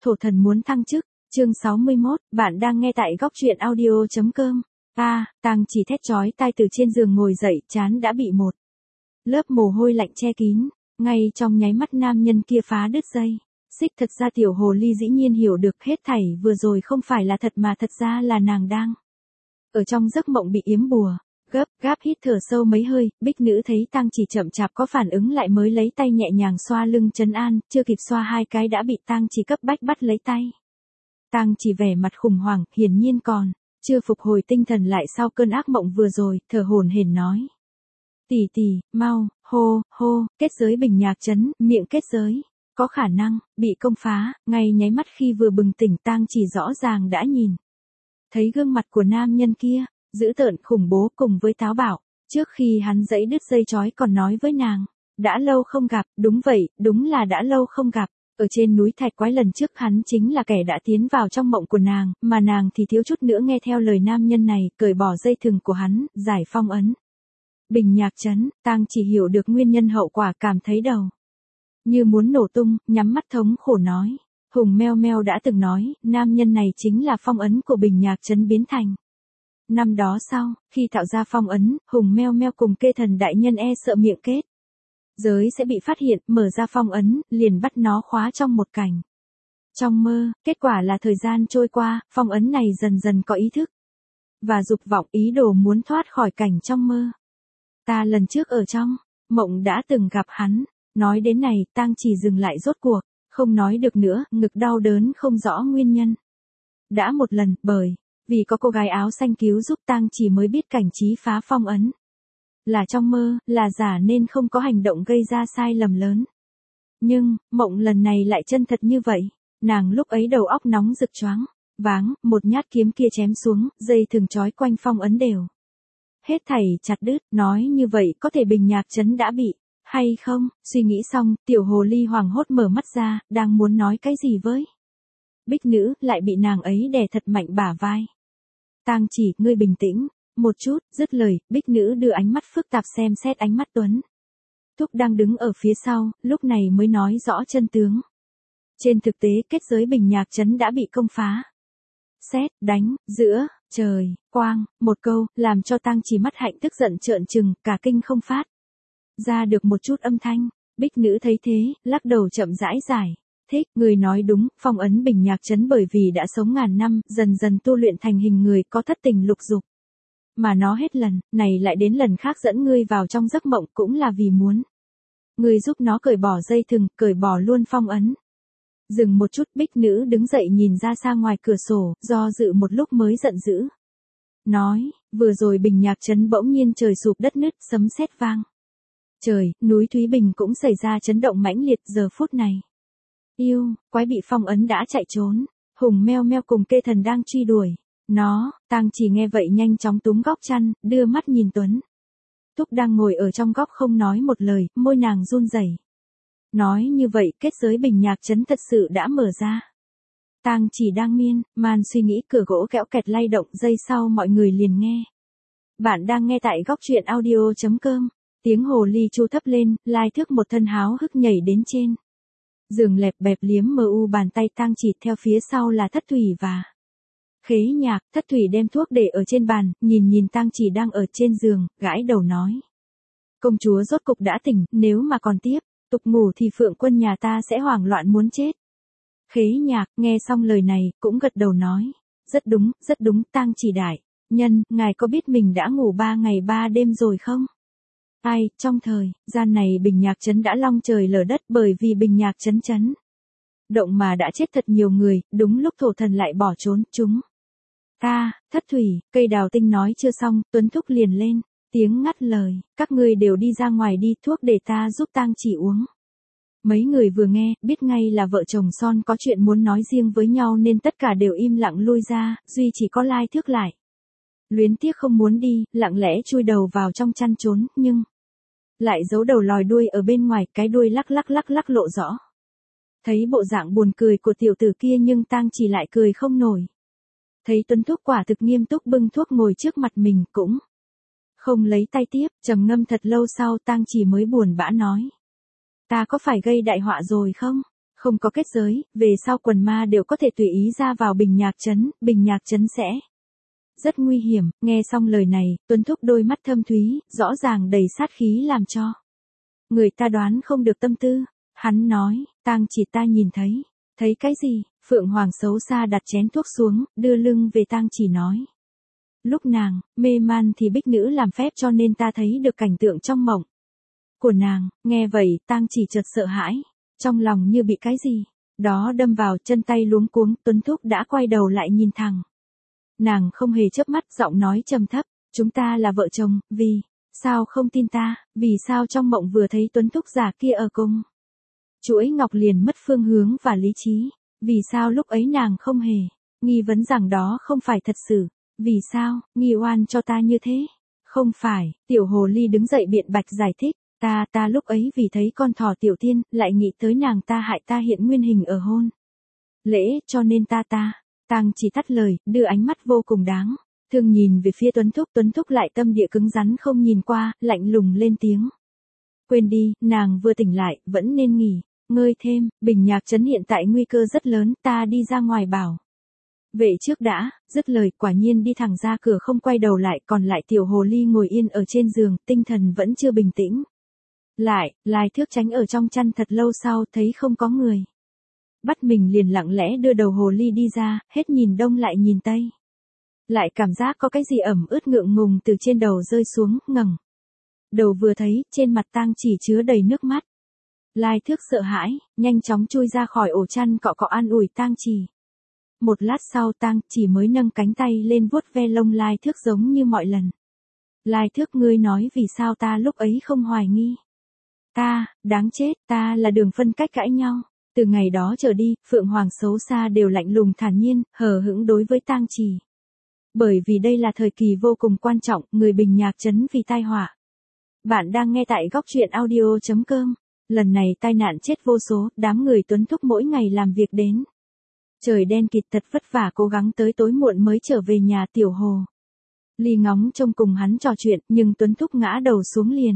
thổ thần muốn thăng chức. Chương 61, bạn đang nghe tại góc truyện audio.com. Tang Chỉ thét chói tai từ trên giường ngồi dậy, trán đã bị một lớp mồ hôi lạnh che kín. Ngay trong nháy mắt nam nhân kia phá đứt dây xích. Thật ra tiểu hồ ly dĩ nhiên hiểu được hết thảy vừa rồi không phải là thật mà thật ra là nàng đang ở trong giấc mộng bị yếm bùa. Gấp gáp hít thở sâu mấy hơi, Bích Nữ thấy Tang Chỉ chậm chạp có phản ứng lại mới lấy tay nhẹ nhàng xoa lưng trấn an, chưa kịp xoa hai cái đã bị Tang Chỉ cấp bách bắt lấy tay. Tang Chỉ vẻ mặt khủng hoảng, hiển nhiên còn chưa phục hồi tinh thần lại sau cơn ác mộng vừa rồi, thở hổn hển nói: "Tỷ tỷ, mau, hô, kết giới Bình Nhạc trấn, miệng kết giới có khả năng bị công phá." Ngay nháy mắt khi vừa bừng tỉnh, Tang Chỉ rõ ràng đã nhìn thấy gương mặt của nam nhân kia, dữ tợn khủng bố cùng với táo bạo. Trước khi hắn giãy đứt dây chói còn nói với nàng: "Đã lâu không gặp." Đúng vậy, đúng là đã lâu không gặp. Ở trên núi Thạch Quái lần trước hắn chính là kẻ đã tiến vào trong mộng của nàng, mà nàng thì thiếu chút nữa nghe theo lời nam nhân này, cởi bỏ dây thừng của hắn, giải phong ấn Bình Nhạc trấn. Tang Chỉ hiểu được nguyên nhân hậu quả, cảm thấy đầu như muốn nổ tung, nhắm mắt thống khổ nói: "Hùng Meo Meo đã từng nói, nam nhân này chính là phong ấn của Bình Nhạc trấn biến thành. Năm đó sau, khi tạo ra phong ấn, Hùng Meo Meo cùng Kê Thần đại nhân e sợ miệng kết giới sẽ bị phát hiện, mở ra phong ấn, liền bắt nó khóa trong một cảnh trong mơ. Kết quả là thời gian trôi qua, phong ấn này dần dần có ý thức và dục vọng, ý đồ muốn thoát khỏi cảnh trong mơ. Ta lần trước ở trong mộng đã từng gặp hắn." Nói đến này, Tang Chỉ dừng lại rốt cuộc, không nói được nữa, ngực đau đớn không rõ nguyên nhân. Đã một lần, bởi vì có cô gái áo xanh cứu giúp, Tang Chỉ mới biết cảnh trí phá phong ấn là trong mơ, là giả nên không có hành động gây ra sai lầm lớn. Nhưng, mộng lần này lại chân thật như vậy. Nàng lúc ấy đầu óc nóng rực choáng váng, một nhát kiếm kia chém xuống, dây thừng trói quanh phong ấn đều hết thảy chặt đứt. Nói như vậy có thể Bình Nhạc trấn đã bị hay không? Suy nghĩ xong, tiểu hồ ly hoảng hốt mở mắt ra, đang muốn nói cái gì với Bích Nữ, lại bị nàng ấy đè thật mạnh bả vai. "Tang Chỉ, ngươi bình tĩnh một chút." Dứt lời, Bích Nữ đưa ánh mắt phức tạp xem xét ánh mắt Tuấn Thúc đang đứng ở phía sau, lúc này mới nói rõ chân tướng. Trên thực tế, kết giới Bình Nhạc trấn đã bị công phá. Sét đánh giữa trời quang, một câu làm cho Tang Chỉ mắt hạnh tức giận trợn trừng, cả kinh không phát ra được một chút âm thanh. Bích Nữ thấy thế, lắc đầu chậm rãi giải thích: "Người nói đúng, phong ấn Bình Nhạc trấn bởi vì đã sống ngàn năm, dần dần tu luyện thành hình người có thất tình lục dục. Mà nó hết lần này lại đến lần khác dẫn ngươi vào trong giấc mộng, cũng là vì muốn ngươi giúp nó cởi bỏ dây thừng, cởi bỏ luôn phong ấn." Dừng một chút, Bích Nữ đứng dậy nhìn ra xa ngoài cửa sổ, do dự một lúc mới giận dữ nói: "Vừa rồi Bình Nhạc trấn bỗng nhiên trời sụp đất nứt, sấm sét vang trời, núi Thúy Bình cũng xảy ra chấn động mãnh liệt. Giờ phút này, yêu quái bị phong ấn đã chạy trốn, Hùng Meo Meo cùng Kê Thần đang truy đuổi nó." Tang Chỉ nghe vậy nhanh chóng túm góc chăn, đưa mắt nhìn Tuấn Thúc đang ngồi ở trong góc không nói một lời, môi nàng run rẩy. Nói như vậy, kết giới Bình Nhạc trấn thật sự đã mở ra. Tang Chỉ đang miên man suy nghĩ, cửa gỗ kẽo kẹt lay động, giây sau mọi người liền nghe. Bạn đang nghe tại góc truyện audio.com. Tiếng hồ ly chu thấp lên, Lai Thước một thân háo hức nhảy đến trên giường lẹp bẹp liếm mờ u bàn tay Tang Chỉ, theo phía sau là Thất Thủy và Khế Nhạc. Thất Thủy đem thuốc để ở trên bàn, nhìn Tang Chỉ đang ở trên giường, gãi đầu nói: "Công chúa rốt cục đã tỉnh, nếu mà còn tiếp tục ngủ thì Phượng quân nhà ta sẽ hoảng loạn muốn chết." Khế Nhạc nghe xong lời này, cũng gật đầu nói: rất đúng, Tang Chỉ đại nhân, ngài có biết mình đã ngủ 3 ngày 3 đêm rồi không? Ai, trong thời gian này Bình Nhạc trấn đã long trời lở đất, bởi vì Bình Nhạc trấn chấn động mà đã chết thật nhiều người, đúng lúc thổ thần lại bỏ trốn, chúng ta. Thất Thủy, cây đào tinh nói chưa xong, Tuấn Thúc liền lên tiếng ngắt lời: "Các ngươi đều đi ra ngoài đi, thuốc để ta giúp Tang Chỉ uống." Mấy người vừa nghe, biết ngay là vợ chồng son có chuyện muốn nói riêng với nhau nên tất cả đều im lặng lui ra, duy chỉ có Lai Thước lại luyến tiếc không muốn đi, lặng lẽ chui đầu vào trong chăn trốn, nhưng lại giấu đầu lòi đuôi ở bên ngoài, cái đuôi lắc lộ rõ. Thấy bộ dạng buồn cười của tiểu tử kia nhưng Tang Chỉ lại cười không nổi. Thấy Tuấn Thúc quả thực nghiêm túc bưng thuốc ngồi trước mặt mình, cũng không lấy tay tiếp, trầm ngâm thật lâu sau Tang Chỉ mới buồn bã nói: "Ta có phải gây đại họa rồi không?" Không có kết giới, về sau quần ma đều có thể tùy ý ra vào Bình Nhạc Trấn sẽ rất nguy hiểm. Nghe xong lời này, Tuấn Thúc đôi mắt thâm thúy, rõ ràng đầy sát khí làm cho người ta đoán không được tâm tư. Hắn nói, Tang Chỉ ta nhìn thấy. Thấy cái gì? Phượng Hoàng xấu xa đặt chén thuốc xuống, đưa lưng về Tang Chỉ nói. Lúc nàng mê man thì Bích Nữ làm phép cho nên ta thấy được cảnh tượng trong mộng của nàng. Nghe vậy, Tang Chỉ chợt sợ hãi, trong lòng như bị cái gì đó đâm vào, chân tay luống cuống. Tuấn Thúc đã quay đầu lại nhìn thẳng nàng, không hề chớp mắt, giọng nói trầm thấp, chúng ta là vợ chồng, vì sao không tin ta? Vì sao trong mộng vừa thấy Tuấn Thúc già kia ở cung Chuỗi Ngọc liền mất phương hướng và lý trí? Vì sao lúc ấy nàng không hề nghi vấn rằng đó không phải thật sự? Vì sao nghi oan cho ta như thế? Không phải, tiểu hồ ly đứng dậy biện bạch giải thích, ta lúc ấy vì thấy con thỏ tiểu tiên, lại nghĩ tới nàng ta hại ta hiện nguyên hình ở hôn lễ, cho nên ta. Tang Chỉ tắt lời, đưa ánh mắt vô cùng đáng thương nhìn về phía Tuấn Thúc lại tâm địa cứng rắn không nhìn qua, lạnh lùng lên tiếng. Quên đi, nàng vừa tỉnh lại, vẫn nên nghỉ ngơi thêm, Bình Nhạc Trấn hiện tại nguy cơ rất lớn, ta đi ra ngoài bảo vệ trước đã. Dứt lời, quả nhiên đi thẳng ra cửa không quay đầu lại, còn lại tiểu hồ ly ngồi yên ở trên giường, tinh thần vẫn chưa bình tĩnh. Lai Thước tránh ở trong chăn thật lâu sau, thấy không có người bắt mình liền lặng lẽ đưa đầu hồ ly đi ra, hết nhìn đông lại nhìn tây. Lại cảm giác có cái gì ẩm ướt ngượng ngùng từ trên đầu rơi xuống, ngẩng đầu vừa thấy, trên mặt Tang Chỉ chứa đầy nước mắt. Lai Thước sợ hãi, nhanh chóng chui ra khỏi ổ chăn, cọ cọ an ủi Tang Chỉ. Một lát sau Tang Chỉ mới nâng cánh tay lên vuốt ve lông Lai Thước giống như mọi lần. Lai Thước, ngươi nói vì sao ta lúc ấy không hoài nghi? Ta, đáng chết, ta là Đường phân cách cãi nhau. Từ ngày đó trở đi, Phượng Hoàng xấu xa đều lạnh lùng thản nhiên, hờ hững đối với Tang Chỉ. Bởi vì đây là thời kỳ vô cùng quan trọng, người Bình Nhạc Trấn vì tai họa. Bạn đang nghe tại góc truyện audio.com. Lần này tai nạn chết vô số, đám người Tuấn Thúc mỗi ngày làm việc đến trời đen kịt, thật vất vả cố gắng tới tối muộn mới trở về nhà. Tiểu hồ ly ngóng trông cùng hắn trò chuyện, nhưng Tuấn Thúc ngã đầu xuống liền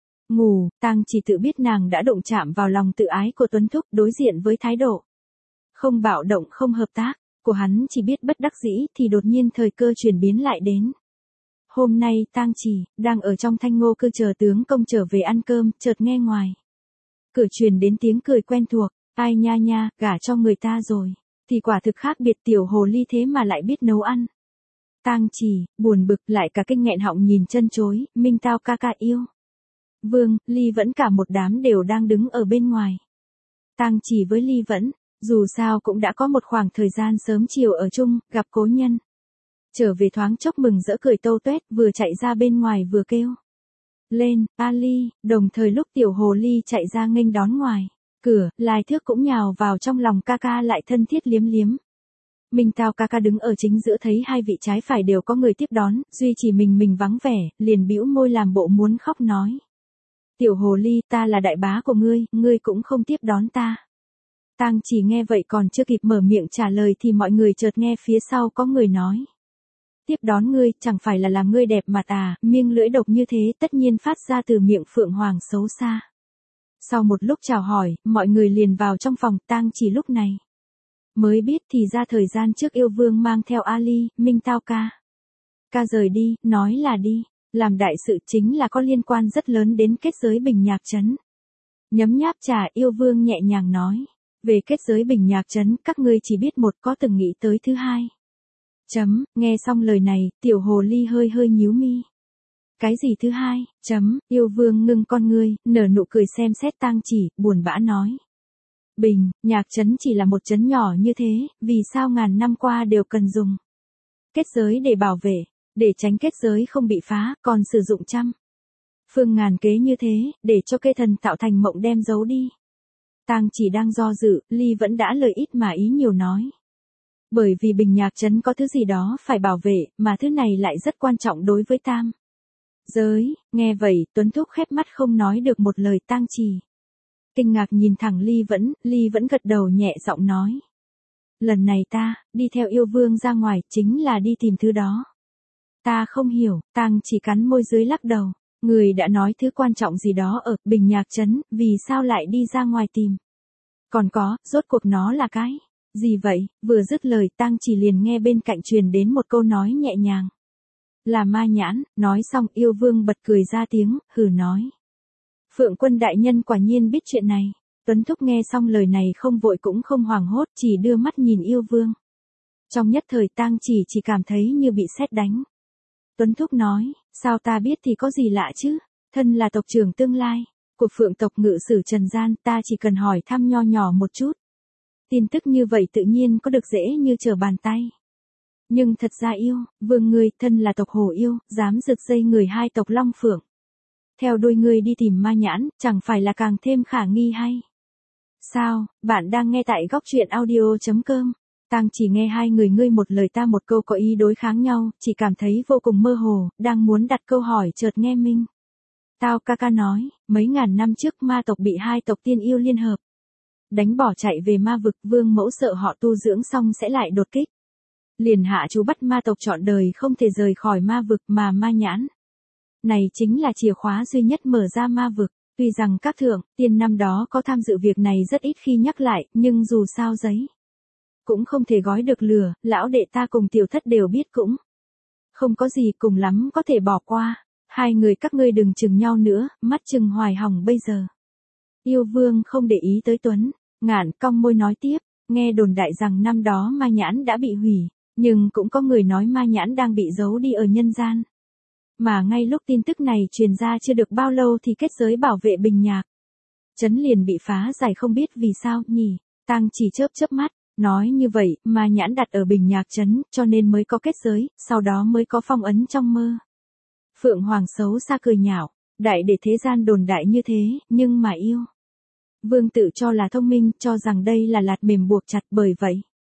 ngủ. Tang Chỉ tự biết nàng đã đụng chạm vào lòng tự ái của Tuấn Thúc, đối diện với thái độ không bạo động không hợp tác của hắn, chỉ biết bất đắc dĩ, thì đột nhiên thời cơ chuyển biến lại đến. Hôm nay Tang Chỉ đang ở trong Thanh Ngô Cư chờ tướng công trở về ăn cơm, chợt nghe ngoài cửa truyền đến tiếng cười quen thuộc. Ai nha, gả cho người ta rồi thì quả thực khác biệt, tiểu hồ ly thế mà lại biết nấu ăn. Tang Chỉ buồn bực, lại cả kinh nghẹn họng nhìn chân chối. Minh Tao ca ca yêu Vương, Ly Vẫn cả một đám đều đang đứng ở bên ngoài. Tang Chỉ với Ly Vẫn, dù sao cũng đã có một khoảng thời gian sớm chiều ở chung, gặp cố nhân trở về thoáng chốc mừng rỡ cười tâu tuét, vừa chạy ra bên ngoài vừa kêu lên, Ly, đồng thời lúc tiểu hồ ly chạy ra nghênh đón ngoài cửa, Lai Thước cũng nhào vào trong lòng ca ca, lại thân thiết liếm liếm. Minh Tao ca ca đứng ở chính giữa thấy hai vị trái phải đều có người tiếp đón, duy chỉ mình vắng vẻ, liền bĩu môi làm bộ muốn khóc nói. Tiểu hồ ly, ta là đại bá của ngươi cũng không tiếp đón ta. Tang Chỉ nghe vậy còn chưa kịp mở miệng trả lời thì mọi người chợt nghe phía sau có người nói. Tiếp đón ngươi, chẳng phải là làm ngươi đẹp mặt à? Miệng lưỡi độc như thế tất nhiên phát ra từ miệng Phượng Hoàng xấu xa. Sau một lúc chào hỏi, mọi người liền vào trong phòng. Tang Chỉ lúc này mới biết thì ra thời gian trước yêu vương mang theo Ly, Minh Tao ca rời đi, nói là đi làm đại sự, chính là có liên quan rất lớn đến kết giới Bình Nhạc Trấn. Nhấm nháp trà, yêu vương nhẹ nhàng nói. Về kết giới Bình Nhạc Trấn, các ngươi chỉ biết một, có từng nghĩ tới thứ hai? Nghe xong lời này, tiểu hồ ly hơi nhíu mi. Cái gì thứ hai? Yêu vương ngưng con ngươi, nở nụ cười xem xét Tang Chỉ, buồn bã nói. Bình Nhạc Trấn chỉ là một trấn nhỏ như thế, vì sao ngàn năm qua đều cần dùng kết giới để bảo vệ, để tránh kết giới không bị phá, còn sử dụng trăm phương ngàn kế như thế, để cho kê thần tạo thành mộng đem giấu đi. Tang Chỉ đang do dự, Ly Vẫn đã lời ít mà ý nhiều nói. Bởi vì Bình Nhạc Trấn có thứ gì đó phải bảo vệ, mà thứ này lại rất quan trọng đối với tam giới. Nghe vậy, Tuấn Thúc khép mắt không nói được một lời. Tang Chỉ kinh ngạc nhìn thẳng Ly Vẫn gật đầu nhẹ giọng nói. Lần này ta, đi theo yêu vương ra ngoài, chính là đi tìm thứ đó. Ta không hiểu. Tang Chỉ cắn môi dưới lắc đầu. Người đã nói thứ quan trọng gì đó ở Bình Nhạc Trấn, vì sao lại đi ra ngoài tìm? Còn có, rốt cuộc nó là cái gì vậy? Vừa dứt lời Tang Chỉ liền nghe bên cạnh truyền đến một câu nói nhẹ nhàng. Là ma nhãn, nói xong yêu vương bật cười ra tiếng, hừ nói. Phượng Quân đại nhân quả nhiên biết chuyện này. Tuấn Thúc nghe xong lời này không vội cũng không hoảng hốt, chỉ đưa mắt nhìn yêu vương. Trong nhất thời Tang chỉ cảm thấy như bị sét đánh. Tuấn Thúc nói, sao ta biết thì có gì lạ chứ, thân là tộc trưởng tương lai của Phượng tộc ngự sử trần gian, ta chỉ cần hỏi thăm nho nhỏ một chút. Tin tức như vậy tự nhiên có được dễ như trở bàn tay. Nhưng thật ra yêu, vương ngươi thân là tộc hổ yêu, dám giật dây người hai tộc Long Phượng. Theo đuôi ngươi đi tìm ma nhãn, chẳng phải là càng thêm khả nghi hay? Sao, bạn đang nghe tại góc truyện audio.com. Tang chỉ nghe hai người ngươi một lời ta một câu có ý đối kháng nhau, chỉ cảm thấy vô cùng mơ hồ, đang muốn đặt câu hỏi chợt nghe Minh. Tao ca ca nói, mấy ngàn năm trước ma tộc bị hai tộc tiên yêu liên hợp. Đánh bỏ chạy về ma vực, vương mẫu sợ họ tu dưỡng xong sẽ lại đột kích. Liền hạ chú bắt ma tộc trọn đời không thể rời khỏi ma vực mà ma nhãn. Này chính là chìa khóa duy nhất mở ra ma vực. Tuy rằng các thượng, tiên năm đó có tham dự việc này rất ít khi nhắc lại, nhưng dù sao giấy cũng không thể gói được lửa, lão đệ ta cùng tiểu thất đều biết cũng không có gì, cùng lắm có thể bỏ qua. Hai người các ngươi đừng chừng nhau nữa, mắt chừng hoài hỏng bây giờ. Yêu vương không để ý tới Tuấn, Ngạn cong môi nói tiếp, nghe đồn đại rằng năm đó ma nhãn đã bị hủy, nhưng cũng có người nói ma nhãn đang bị giấu đi ở nhân gian. Mà ngay lúc tin tức này truyền ra chưa được bao lâu thì kết giới bảo vệ Bình Nhạc trấn liền bị phá giải, không biết vì sao nhỉ. Tang chỉ chớp mắt, nói như vậy, ma nhãn đặt ở Bình Nhạc trấn, cho nên mới có kết giới, sau đó mới có phong ấn trong mơ. Phượng Hoàng xấu xa cười nhạo, đại để thế gian đồn đại như thế, nhưng mà yêu vương tự cho là thông minh, cho rằng đây là lạt mềm buộc chặt, bởi vậy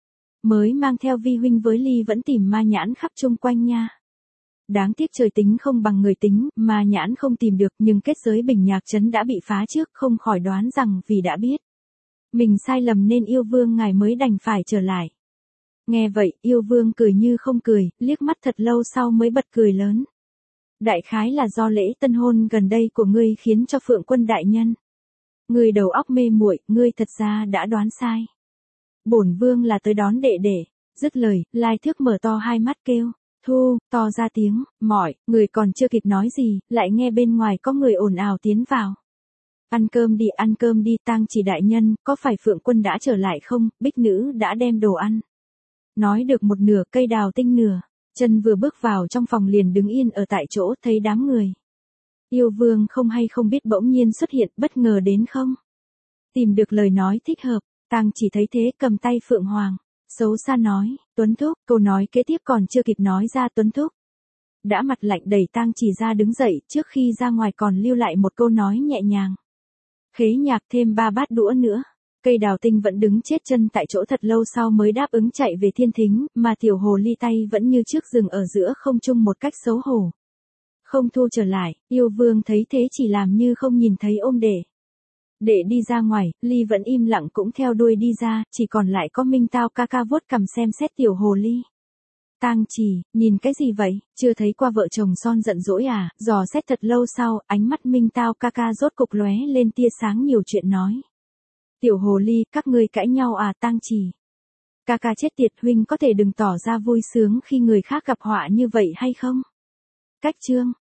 mới mang theo Vi huynh với Ly vẫn tìm ma nhãn khắp chung quanh nha. Đáng tiếc trời tính không bằng người tính, ma nhãn không tìm được, nhưng kết giới Bình Nhạc trấn đã bị phá trước, không khỏi đoán rằng vì đã biết mình sai lầm nên yêu vương ngài mới đành phải trở lại. Nghe vậy, yêu vương cười như không cười, liếc mắt thật lâu sau mới bật cười lớn. Đại khái là do lễ tân hôn gần đây của ngươi khiến cho Phượng Quân đại nhân ngươi đầu óc mê muội, ngươi thật ra đã đoán sai. Bổn vương là tới đón đệ đệ. Dứt lời, Lai Thước mở to hai mắt kêu, thu, to ra tiếng, mỏi, người còn chưa kịp nói gì, lại nghe bên ngoài có người ồn ào tiến vào. Ăn cơm đi, Tang chỉ đại nhân, có phải Phượng Quân đã trở lại không, Bích nữ đã đem đồ ăn. Nói được một nửa, Cây Đào Tinh nửa chân vừa bước vào trong phòng liền đứng yên ở tại chỗ, thấy đám người. Yêu vương không hay không biết bỗng nhiên xuất hiện, bất ngờ đến không tìm được lời nói thích hợp. Tang chỉ thấy thế cầm tay Phượng Hoàng, xấu xa nói, Tuấn Thúc, câu nói kế tiếp còn chưa kịp nói ra Tuấn Thúc đã mặt lạnh đẩy Tang chỉ ra đứng dậy, trước khi ra ngoài còn lưu lại một câu nói nhẹ nhàng. Khế Nhạc thêm 3 bát đũa nữa. Cây Đào Tinh vẫn đứng chết chân tại chỗ thật lâu sau mới đáp ứng chạy về thiên thính, mà tiểu hồ ly tay vẫn như trước dừng ở giữa không trung một cách xấu hổ. Không thu trở lại, yêu vương thấy thế chỉ làm như không nhìn thấy ôm để đi ra ngoài, Ly vẫn im lặng cũng theo đuôi đi ra, chỉ còn lại có Minh Tao ca ca vuốt cằm xem xét tiểu hồ ly. Tang chỉ, nhìn cái gì vậy, chưa thấy qua vợ chồng son giận dỗi à, dò xét thật lâu sau, ánh mắt Minh Tao ca ca rốt cục lóe lên tia sáng, nhiều chuyện nói. Tiểu hồ ly, các ngươi cãi nhau à? Tang chỉ, ca ca chết tiệt, huynh có thể đừng tỏ ra vui sướng khi người khác gặp họa như vậy hay không? Cách chương